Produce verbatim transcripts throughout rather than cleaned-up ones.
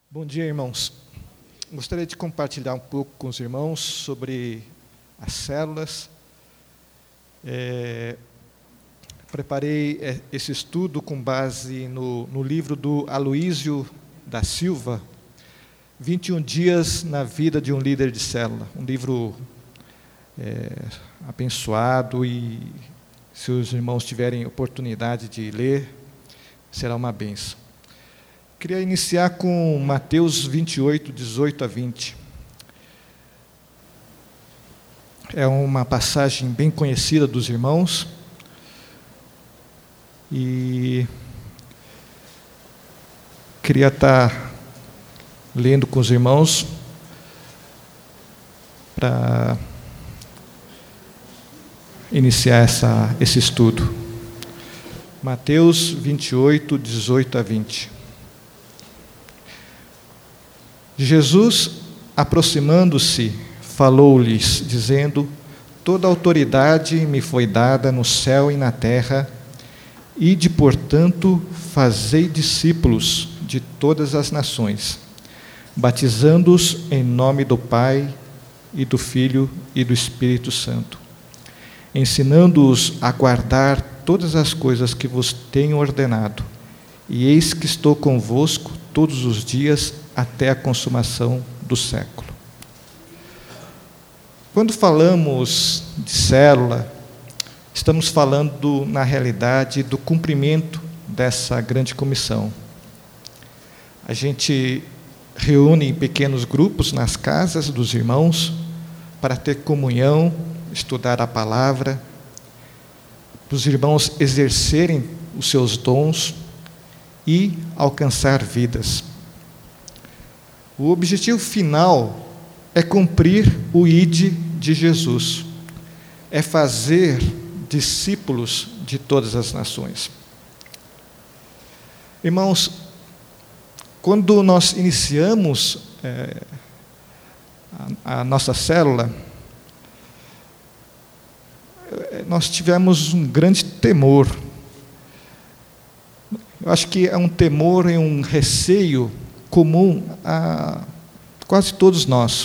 Bom dia, irmãos. Gostaria de compartilhar um pouco com os irmãos sobre as células. É, preparei esse estudo com base no, no livro do Aloísio da Silva, vinte e um dias na vida de um líder de célula. Um livro é, abençoado e, se os irmãos tiverem oportunidade de ler, será uma bênção. Queria iniciar com Mateus vinte e oito, dezoito a vinte. É uma passagem bem conhecida dos irmãos. E queria estar lendo com os irmãos para iniciar essa, esse estudo. Mateus vinte e oito, dezoito a vinte. Jesus, aproximando-se, falou-lhes, dizendo: toda autoridade me foi dada no céu e na terra, ide, portanto, fazei discípulos de todas as nações, batizando-os em nome do Pai, e do Filho e do Espírito Santo, ensinando-os a guardar todas as coisas que vos tenho ordenado, e eis que estou convosco todos os dias até a consumação do século. Quando falamos de célula, estamos falando, na realidade, do cumprimento dessa grande comissão. A gente reúne em pequenos grupos nas casas dos irmãos para ter comunhão, estudar a palavra, para os irmãos exercerem os seus dons e alcançar vidas. O objetivo final é cumprir o ide de Jesus, é fazer discípulos de todas as nações. Irmãos, quando nós iniciamos é, a, a nossa célula, nós tivemos um grande temor. Eu acho que é um temor e um receio comum a quase todos nós.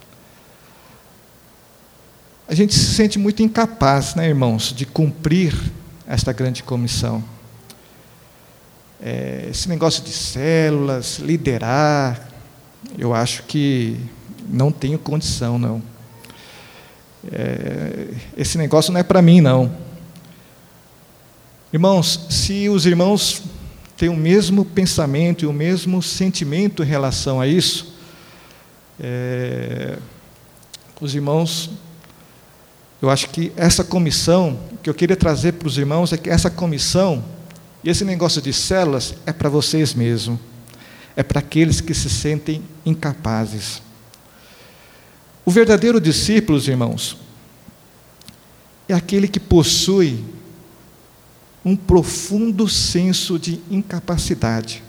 A gente se sente muito incapaz, né, irmãos, de cumprir esta grande comissão. É, esse negócio de células, liderar, eu acho que não tenho condição, não. É, esse negócio não é para mim, não. Irmãos, se os irmãos têm o mesmo pensamento e o mesmo sentimento em relação a isso, é, os irmãos, eu acho que essa comissão, o que eu queria trazer para os irmãos é que essa comissão, e esse negócio de células, é para vocês mesmos, é para aqueles que se sentem incapazes. O verdadeiro discípulo, irmãos, é aquele que possui um profundo senso de incapacidade.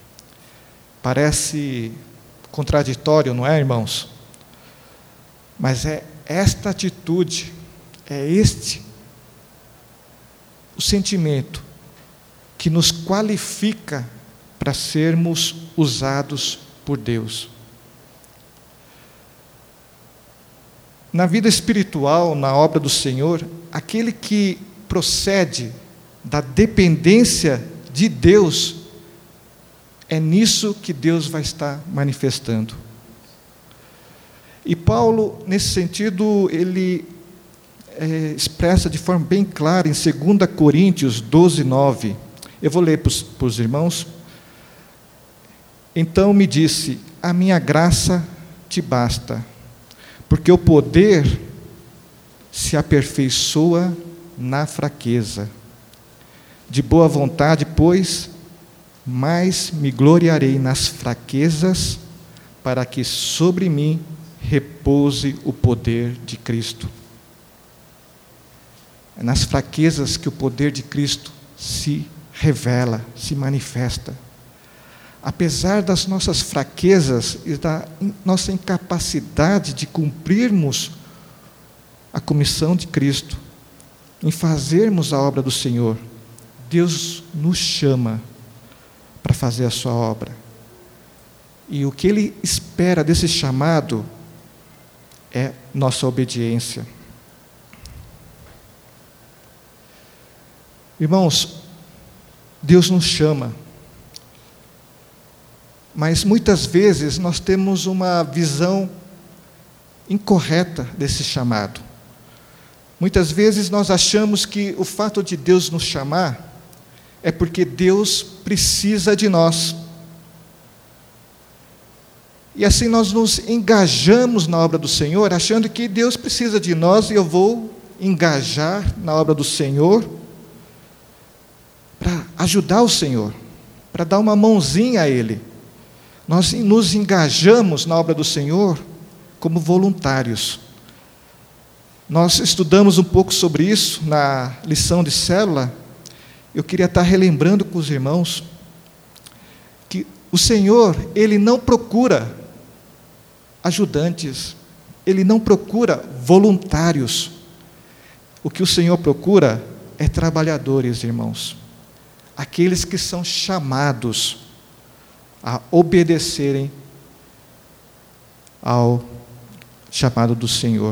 Parece contraditório, não é, irmãos? Mas é esta atitude, é este o sentimento que nos qualifica para sermos usados por Deus. Na vida espiritual, na obra do Senhor, aquele que procede da dependência de Deus, é nisso que Deus vai estar manifestando. E Paulo, nesse sentido, ele é, expressa de forma bem clara em dois Coríntios doze, nove. Eu vou ler para os, para os irmãos. Então me disse: a minha graça te basta, porque o poder se aperfeiçoa na fraqueza. De boa vontade, pois, mais me gloriarei nas fraquezas, para que sobre mim repouse o poder de Cristo. É nas fraquezas que o poder de Cristo se revela, se manifesta. Apesar das nossas fraquezas e da nossa incapacidade de cumprirmos a comissão de Cristo, em fazermos a obra do Senhor, Deus nos chama para fazer a sua obra. E o que Ele espera desse chamado é nossa obediência. Irmãos, Deus nos chama, mas muitas vezes nós temos uma visão incorreta desse chamado. Muitas vezes nós achamos que o fato de Deus nos chamar é porque Deus precisa de nós. E assim nós nos engajamos na obra do Senhor, achando que Deus precisa de nós e eu vou engajar na obra do Senhor para ajudar o Senhor, para dar uma mãozinha a Ele. Nós nos engajamos na obra do Senhor como voluntários. Nós estudamos um pouco sobre isso na lição de célula. Eu queria estar relembrando com os irmãos que o Senhor, Ele não procura ajudantes, Ele não procura voluntários. O que o Senhor procura é trabalhadores, irmãos. Aqueles que são chamados a obedecerem ao chamado do Senhor.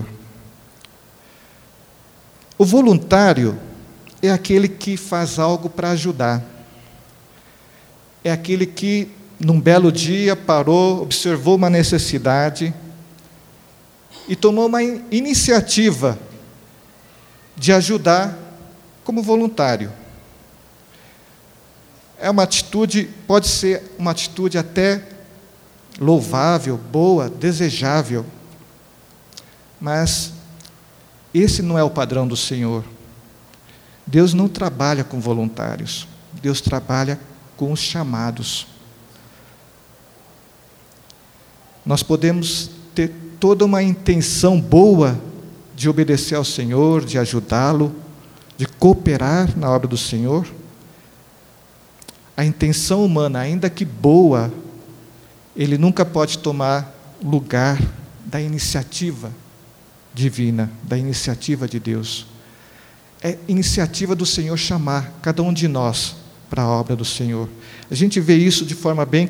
O voluntário é aquele que faz algo para ajudar. É aquele que, num belo dia, parou, observou uma necessidade e tomou uma iniciativa de ajudar como voluntário. É uma atitude, pode ser uma atitude até louvável, boa, desejável, mas esse não é o padrão do Senhor. Deus não trabalha com voluntários, Deus trabalha com os chamados. Nós podemos ter toda uma intenção boa de obedecer ao Senhor, de ajudá-lo, de cooperar na obra do Senhor. A intenção humana, ainda que boa, ele nunca pode tomar lugar da iniciativa divina, da iniciativa de Deus. É iniciativa do Senhor chamar cada um de nós para a obra do Senhor. A gente vê isso de forma bem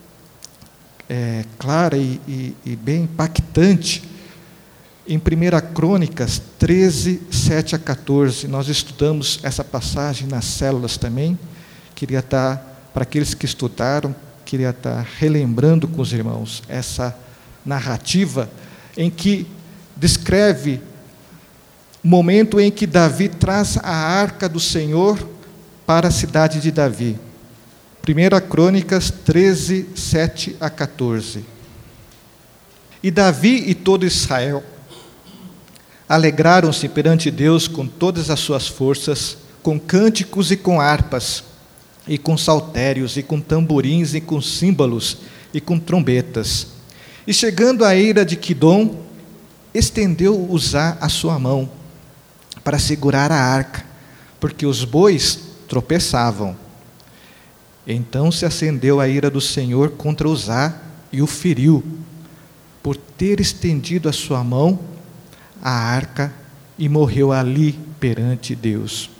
é, clara e, e, e bem impactante em primeira Crônicas treze, sete a quatorze. Nós estudamos essa passagem nas células também. Queria estar, para aqueles que estudaram, queria estar relembrando com os irmãos essa narrativa em que descreve o momento em que Davi traz a arca do Senhor para a cidade de Davi. primeira Crônicas treze, sete a quatorze. E Davi e todo Israel alegraram-se perante Deus com todas as suas forças, com cânticos e com harpas, e com saltérios, e com tamborins, e com símbolos, e com trombetas. E chegando à eira de Quidom, estendeu Uzá a sua mão para segurar a arca, porque os bois tropeçavam. Então se acendeu a ira do Senhor contra Uzá e o feriu, por ter estendido a sua mão à arca, e morreu ali perante Deus.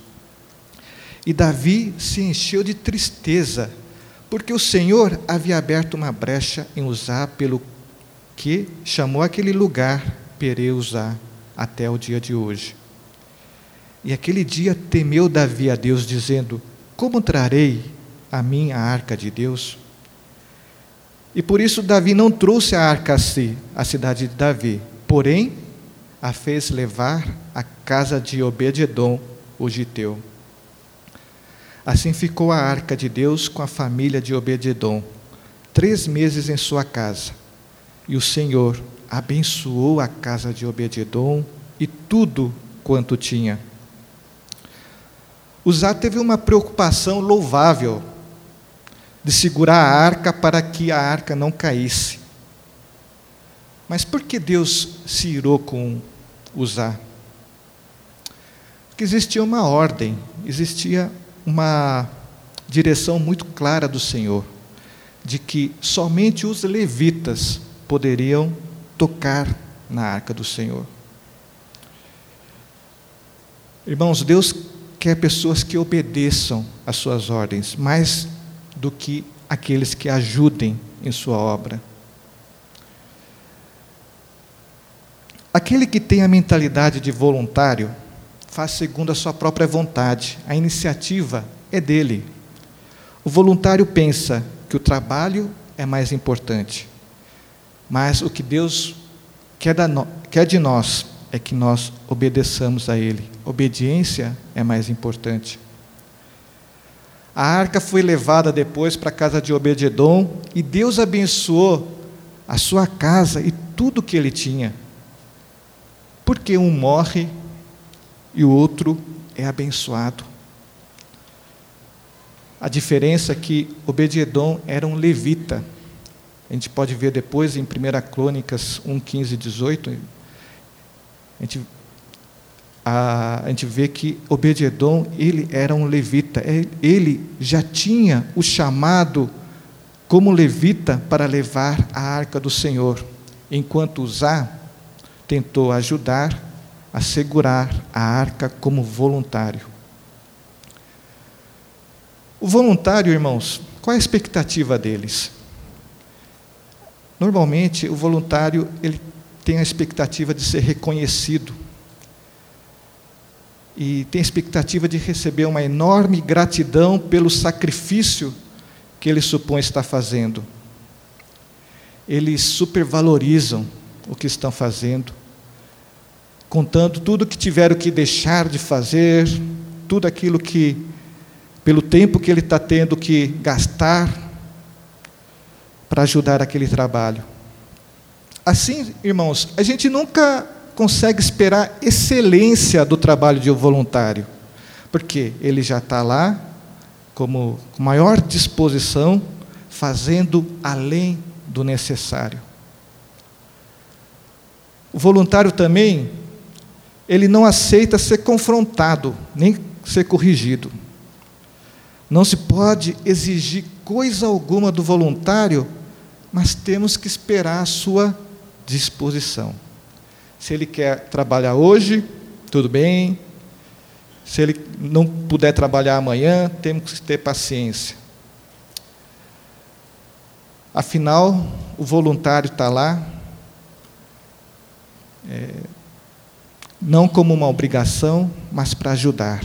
E Davi se encheu de tristeza, porque o Senhor havia aberto uma brecha em Uzá, pelo que chamou aquele lugar Pereu-Uzá até o dia de hoje. E aquele dia temeu Davi a Deus, dizendo: como trarei a mim a arca de Deus? E por isso Davi não trouxe a arca a si, a cidade de Davi, porém a fez levar à casa de Obed-edom, o giteu. Assim ficou a arca de Deus com a família de Obed-edom, três meses em sua casa. E o Senhor abençoou a casa de Obed-edom e tudo quanto tinha. Uzá teve uma preocupação louvável de segurar a arca para que a arca não caísse. Mas por que Deus se irou com Uzá? Porque existia uma ordem, existia uma direção muito clara do Senhor, de que somente os levitas poderiam tocar na arca do Senhor. Irmãos, Deus quer pessoas que obedeçam às suas ordens, mais do que aqueles que ajudem em sua obra. Aquele que tem a mentalidade de voluntário faz segundo a sua própria vontade. A iniciativa é dele. O voluntário pensa que o trabalho é mais importante. Mas o que Deus quer, da no, quer de nós é que nós obedeçamos a Ele. Obediência é mais importante. A arca foi levada depois para a casa de Obed-edom e Deus abençoou a sua casa e tudo que ele tinha. Porque um morre e o outro é abençoado. A diferença é que Obed-edom era um levita. A gente pode ver depois em primeira Crônicas um, quinze e dezoito. A gente, a, a gente vê que Obed-edom, ele era um levita. Ele já tinha o chamado como levita para levar a arca do Senhor. Enquanto Uzá tentou ajudar a segurar a arca como voluntário. O voluntário, irmãos, qual é a expectativa deles? Normalmente, o voluntário ele tem a expectativa de ser reconhecido e tem a expectativa de receber uma enorme gratidão pelo sacrifício que ele supõe estar fazendo. Eles supervalorizam o que estão fazendo, contando tudo que tiveram que deixar de fazer, tudo aquilo que, pelo tempo que ele está tendo que gastar para ajudar aquele trabalho. Assim, irmãos, a gente nunca consegue esperar excelência do trabalho de um voluntário, porque ele já está lá, como com maior disposição, fazendo além do necessário. O voluntário também, ele não aceita ser confrontado, nem ser corrigido. Não se pode exigir coisa alguma do voluntário, mas temos que esperar a sua disposição. Se ele quer trabalhar hoje, tudo bem. Se ele não puder trabalhar amanhã, temos que ter paciência. Afinal, o voluntário está lá, é, não como uma obrigação, mas para ajudar.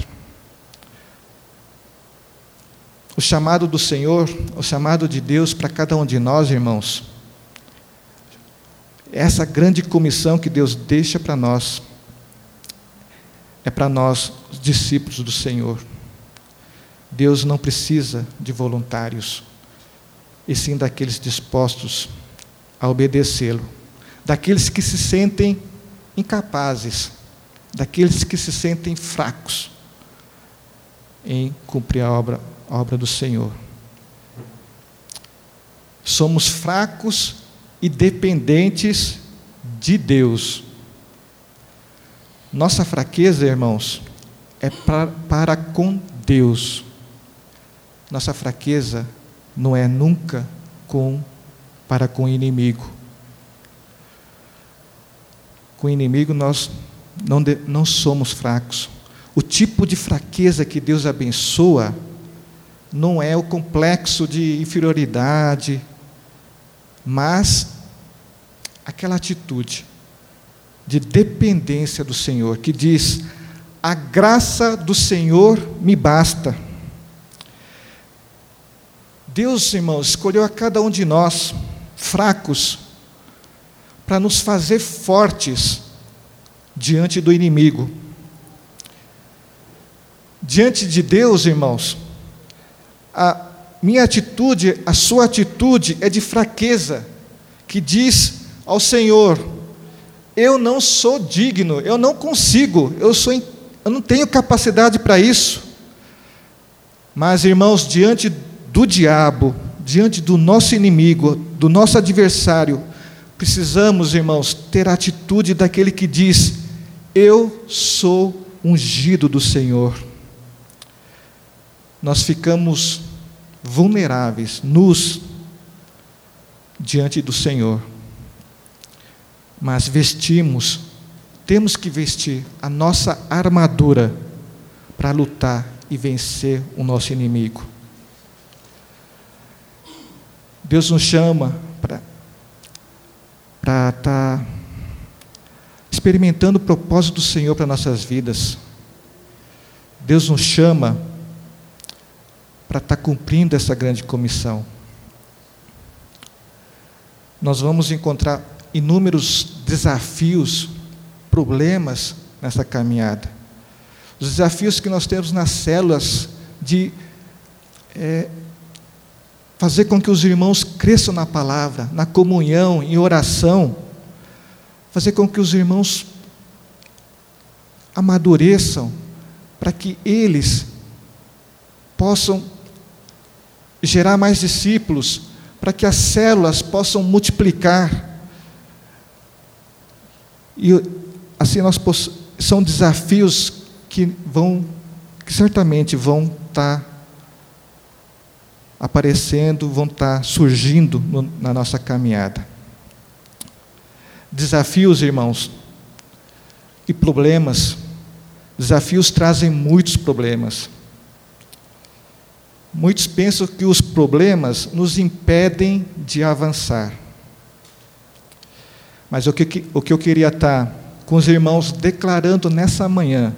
O chamado do Senhor, o chamado de Deus para cada um de nós, irmãos, essa grande comissão que Deus deixa para nós, é para nós, os discípulos do Senhor. Deus não precisa de voluntários, e sim daqueles dispostos a obedecê-lo, daqueles que se sentem incapazes, daqueles que se sentem fracos em cumprir a obra, a obra do Senhor. Somos fracos e dependentes de Deus. Nossa fraqueza, irmãos, é para, para com Deus. Nossa fraqueza não é nunca com, para com o inimigo. Com o inimigo nós não, de, não somos fracos. O tipo de fraqueza que Deus abençoa não é o complexo de inferioridade, mas aquela atitude de dependência do Senhor, que diz: a graça do Senhor me basta. Deus, irmãos, escolheu a cada um de nós, fracos, para nos fazer fortes diante do inimigo. Diante de Deus, irmãos, a minha atitude, a sua atitude é de fraqueza, que diz ao Senhor: eu não sou digno, eu não consigo, eu, sou, eu não tenho capacidade para isso. Mas, irmãos, diante do diabo, diante do nosso inimigo, do nosso adversário, precisamos, irmãos, ter a atitude daquele que diz: eu sou ungido do Senhor. Nós ficamos vulneráveis, nus, diante do Senhor. Mas vestimos, temos que vestir a nossa armadura para lutar e vencer o nosso inimigo. Deus nos chama para para estar experimentando o propósito do Senhor para nossas vidas. Deus nos chama para estar cumprindo essa grande comissão. Nós vamos encontrar inúmeros desafios, problemas nessa caminhada. Os desafios que nós temos nas células de é, fazer com que os irmãos cresçam na palavra, na comunhão, em oração, fazer com que os irmãos amadureçam, para que eles possam gerar mais discípulos, para que as células possam multiplicar. E assim nós poss- são desafios que vão, que certamente vão estar aparecendo, vão estar surgindo no, na nossa caminhada. Desafios, irmãos, e problemas. Desafios trazem muitos problemas. Muitos pensam que os problemas nos impedem de avançar. Mas o que, o que eu queria estar com os irmãos declarando nessa manhã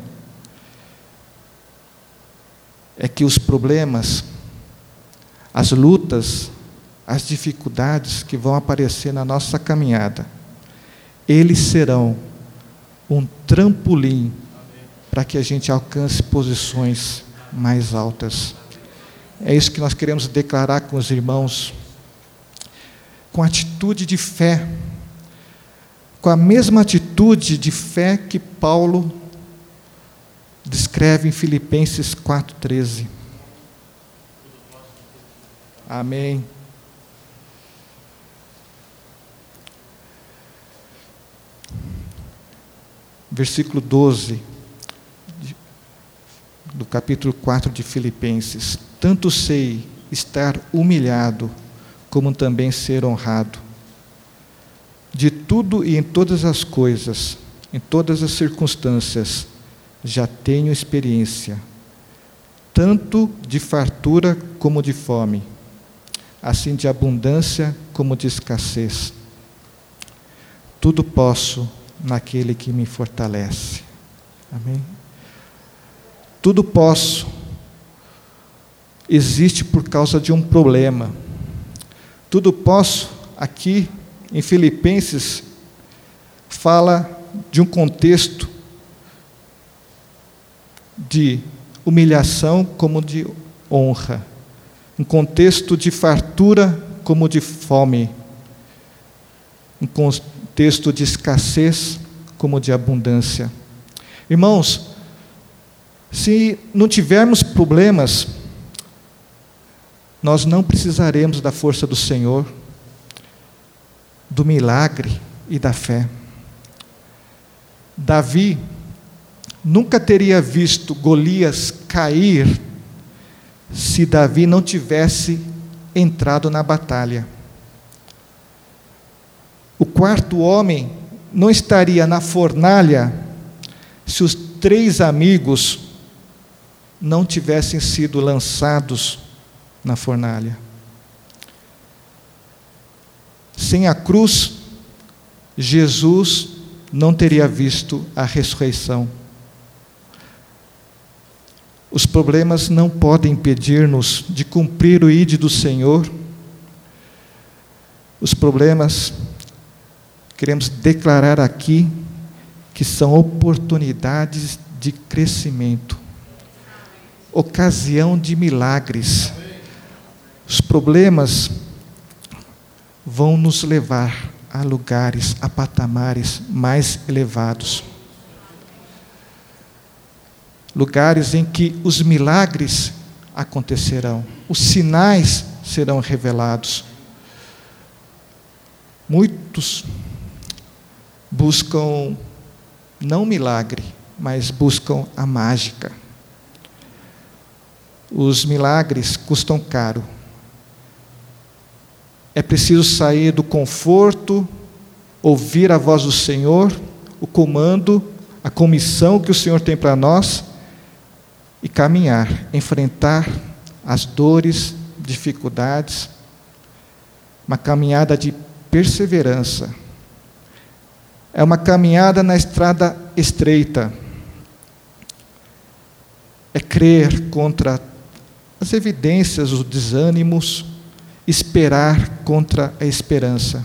é que os problemas, as lutas, as dificuldades que vão aparecer na nossa caminhada, eles serão um trampolim para que a gente alcance posições mais altas. É isso que nós queremos declarar com os irmãos, com atitude de fé, com a mesma atitude de fé que Paulo descreve em Filipenses quatro, treze. Amém. Versículo doze, do capítulo quatro de Filipenses. Tanto sei estar humilhado, como também ser honrado. De tudo e em todas as coisas, em todas as circunstâncias, já tenho experiência, tanto de fartura como de fome, assim de abundância como de escassez. Tudo posso naquele que me fortalece. Amém? Tudo posso existe por causa de um problema. Tudo posso, aqui em Filipenses, fala de um contexto de humilhação como de honra, um contexto de fartura como de fome, um contexto de escassez como de abundância. Irmãos, se não tivermos problemas, nós não precisaremos da força do Senhor, do milagre e da fé. Davi nunca teria visto Golias cair se Davi não tivesse entrado na batalha. O quarto homem não estaria na fornalha se os três amigos não tivessem sido lançados na fornalha. Sem a cruz, Jesus não teria visto a ressurreição. Os problemas não podem impedir-nos de cumprir o ide do Senhor. Os problemas, queremos declarar aqui, que são oportunidades de crescimento, ocasião de milagres. Os problemas vão nos levar a lugares, a patamares mais elevados. Lugares em que os milagres acontecerão, os sinais serão revelados. Muitos buscam não milagre, mas buscam a mágica. Os milagres custam caro. É preciso sair do conforto, ouvir a voz do Senhor, o comando, a comissão que o Senhor tem para nós, e caminhar, enfrentar as dores, dificuldades. uma caminhada de perseverança. É uma caminhada na estrada estreita. É crer contra as evidências, os desânimos, esperar contra a esperança.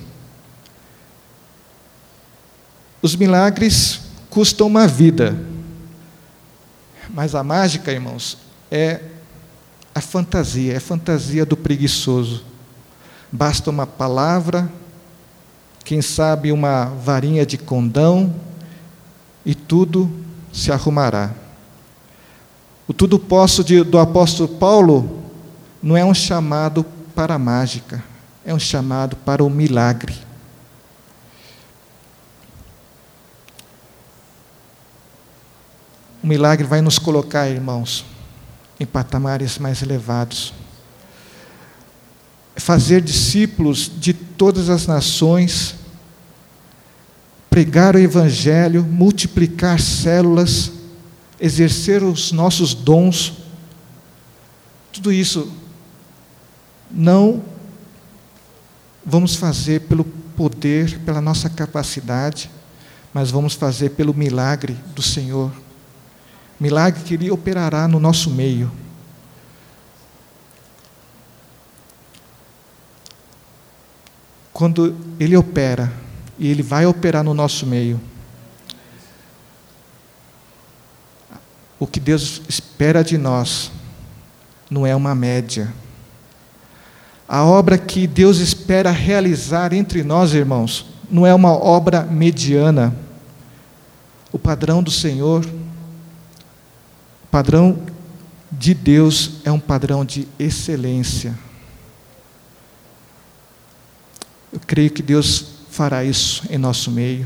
Os milagres custam uma vida, mas a mágica, irmãos, é a fantasia, é a fantasia do preguiçoso. Basta uma palavra, quem sabe uma varinha de condão, e tudo se arrumará. O tudo posso de, do apóstolo Paulo não é um chamado para a mágica, é um chamado para o milagre. O milagre vai nos colocar, irmãos, em patamares mais elevados. Fazer discípulos de todas as nações, pregar o Evangelho, multiplicar células, exercer os nossos dons, tudo isso não vamos fazer pelo poder, pela nossa capacidade, mas vamos fazer pelo milagre do Senhor. Milagre que Ele operará no nosso meio. Quando Ele opera, e Ele vai operar no nosso meio, o que Deus espera de nós não é uma média. A obra que Deus espera realizar entre nós, irmãos, não é uma obra mediana. O padrão do Senhor, o padrão de Deus é um padrão de excelência. Eu creio que Deus fará isso em nosso meio.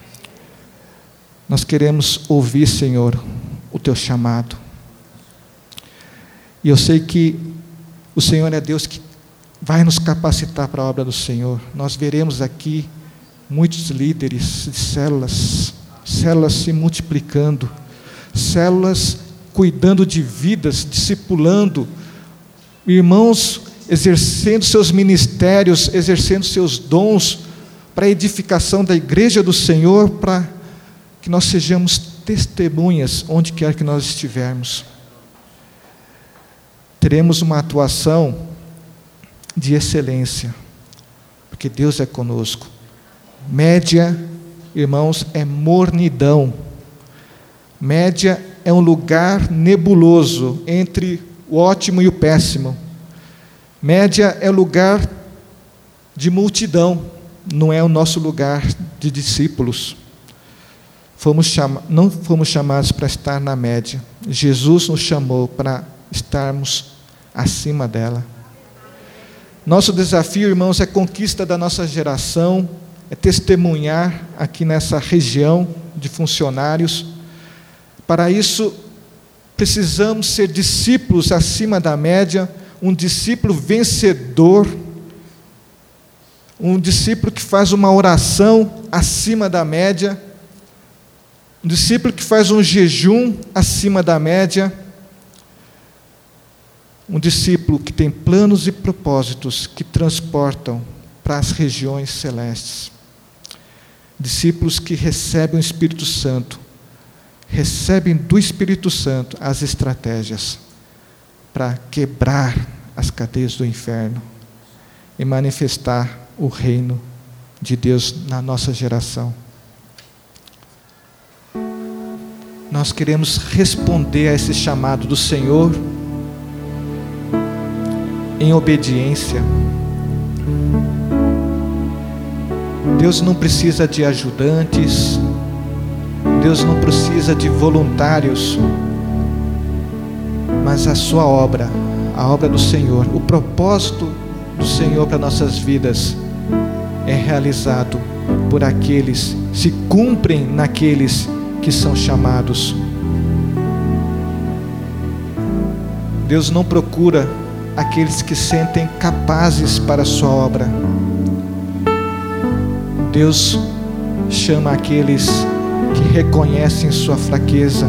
Nós queremos ouvir, Senhor, o Teu chamado. E eu sei que o Senhor é Deus que vai nos capacitar para a obra do Senhor. Nós veremos aqui muitos líderes de células, células se multiplicando, células cuidando de vidas, discipulando, irmãos exercendo seus ministérios, exercendo seus dons para a edificação da igreja do Senhor, para que nós sejamos testemunhas onde quer que nós estivermos. Teremos uma atuação de excelência, porque Deus é conosco. Média, irmãos, é mornidão. Média é um lugar nebuloso entre o ótimo e o péssimo. Média é lugar de multidão, não é o nosso lugar de discípulos. Fomos chama- não fomos chamados para estar na média. Jesus nos chamou para estarmos acima dela. Nosso desafio, irmãos, é conquista da nossa geração, é testemunhar aqui nessa região de funcionários. Para isso, precisamos ser discípulos acima da média, um discípulo vencedor, um discípulo que faz uma oração acima da média, um discípulo que faz um jejum acima da média, um discípulo que tem planos e propósitos que transportam para as regiões celestes. Discípulos que recebem o Espírito Santo, recebem do Espírito Santo as estratégias para quebrar as cadeias do inferno e manifestar o reino de Deus na nossa geração. Nós queremos responder a esse chamado do Senhor em obediência. Deus não precisa de ajudantes, Deus não precisa de voluntários, mas a sua obra, a obra do Senhor, o propósito do Senhor para nossas vidas é realizado por aqueles, se cumprem naqueles que são chamados. Deus não procura aqueles que sentem capazes para a sua obra. Deus chama aqueles que reconhecem sua fraqueza.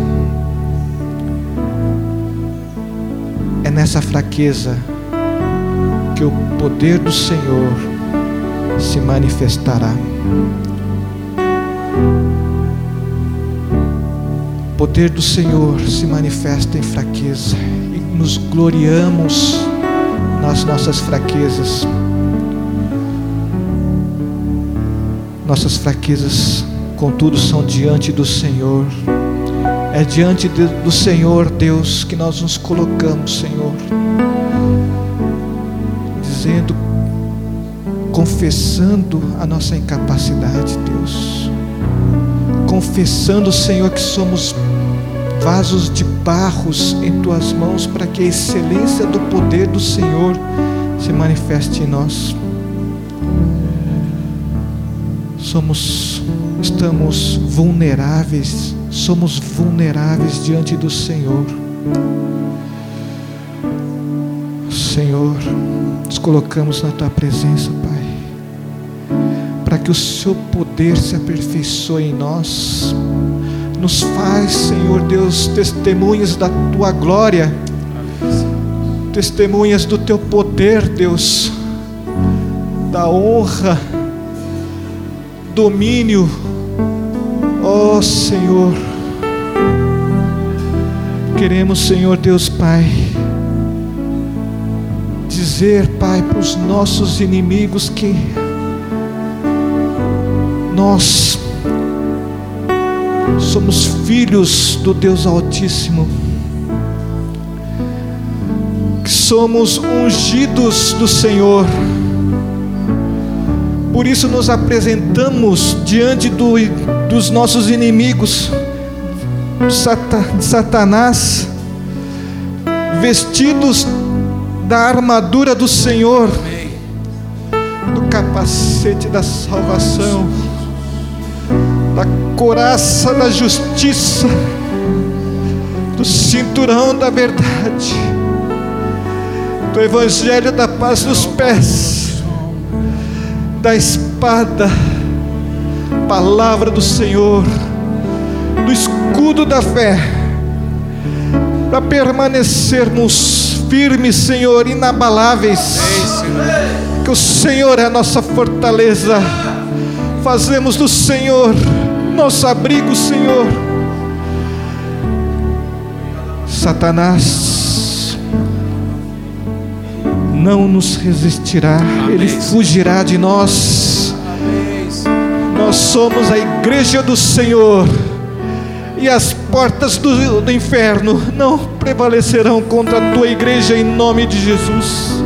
É nessa fraqueza que o poder do Senhor se manifestará. O poder do Senhor se manifesta em fraqueza, e nos gloriamos nas nossas fraquezas. Nossas fraquezas, contudo, são diante do Senhor. É diante de, do Senhor, Deus, que nós nos colocamos, Senhor, dizendo, confessando a nossa incapacidade, Deus, confessando, Senhor, que somos vasos de barros em Tuas mãos, para que a excelência do poder do Senhor se manifeste em nós. Somos, estamos vulneráveis, somos vulneráveis diante do Senhor. Senhor, nos colocamos na Tua presença, Pai, para que o Seu poder se aperfeiçoe em nós. Nos faz, Senhor Deus, testemunhas da Tua glória, testemunhas do Teu poder, Deus, da honra, domínio, ó Senhor. Queremos, Senhor Deus Pai, dizer, Pai, para os nossos inimigos que nós somos filhos do Deus Altíssimo, que somos ungidos do Senhor. Por isso nos apresentamos diante do, dos nossos inimigos, de Satanás, vestidos da armadura do Senhor, do capacete da salvação, da couraça da justiça, do cinturão da verdade, do evangelho da paz nos pés, da espada, palavra do Senhor, do escudo da fé, para permanecermos firmes, Senhor, inabaláveis, que o Senhor é a nossa fortaleza. Fazemos do Senhor nosso abrigo, Senhor. Satanás não nos resistirá, ele fugirá de nós. Nós somos a igreja do Senhor, e as portas do, do inferno não prevalecerão contra a tua igreja, em nome de Jesus.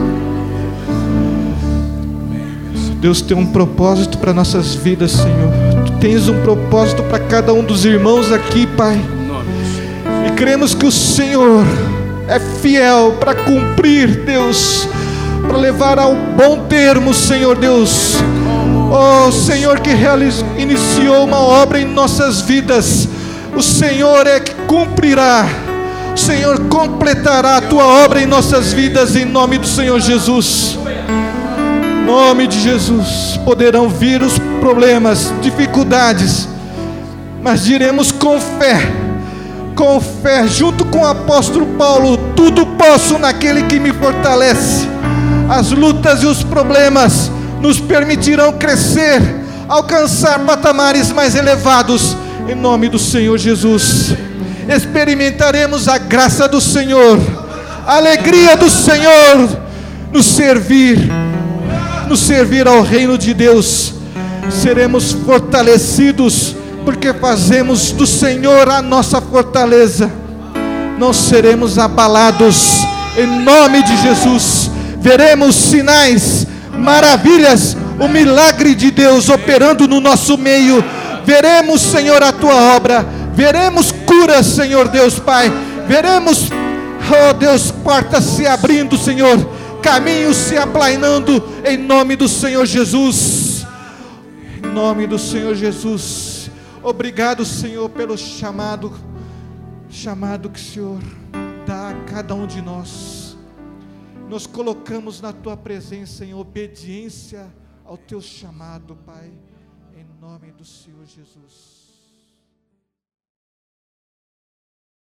Deus tem um propósito para nossas vidas, Senhor. Tu tens um propósito para cada um dos irmãos aqui, Pai, e cremos que o Senhor é fiel para cumprir, Deus, para levar ao bom termo, Senhor Deus. Oh Senhor, que realizou, iniciou uma obra em nossas vidas, o Senhor é que cumprirá, o Senhor completará a tua obra em nossas vidas, em nome do Senhor Jesus. Em nome de Jesus. Poderão vir os problemas, dificuldades, mas diremos com fé, com fé, junto com o apóstolo Paulo: tudo posso naquele que me fortalece. As lutas e os problemas nos permitirão crescer, alcançar patamares mais elevados, em nome do Senhor Jesus. Experimentaremos a graça do Senhor, a alegria do Senhor, nos servir, nos servir ao reino de Deus. Seremos fortalecidos, porque fazemos do Senhor a nossa fortaleza. Não seremos abalados, em nome de Jesus. Veremos sinais, maravilhas, o milagre de Deus operando no nosso meio. Veremos, Senhor, a tua obra. Veremos curas, Senhor Deus Pai. Veremos, oh Deus, portas se abrindo, Senhor, caminhos se aplainando, em nome do Senhor Jesus. Em nome do Senhor Jesus. Obrigado, Senhor, pelo chamado, chamado que o Senhor dá a cada um de nós. Nos colocamos na tua presença em obediência ao teu chamado, Pai, em nome do Senhor Jesus.